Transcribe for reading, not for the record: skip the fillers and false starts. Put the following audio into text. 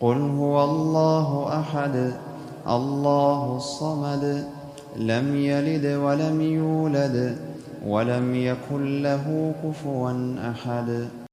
قل هو الله أحد الله الصمد لم يلد ولم يولد ولم يكن له كفوا أحد.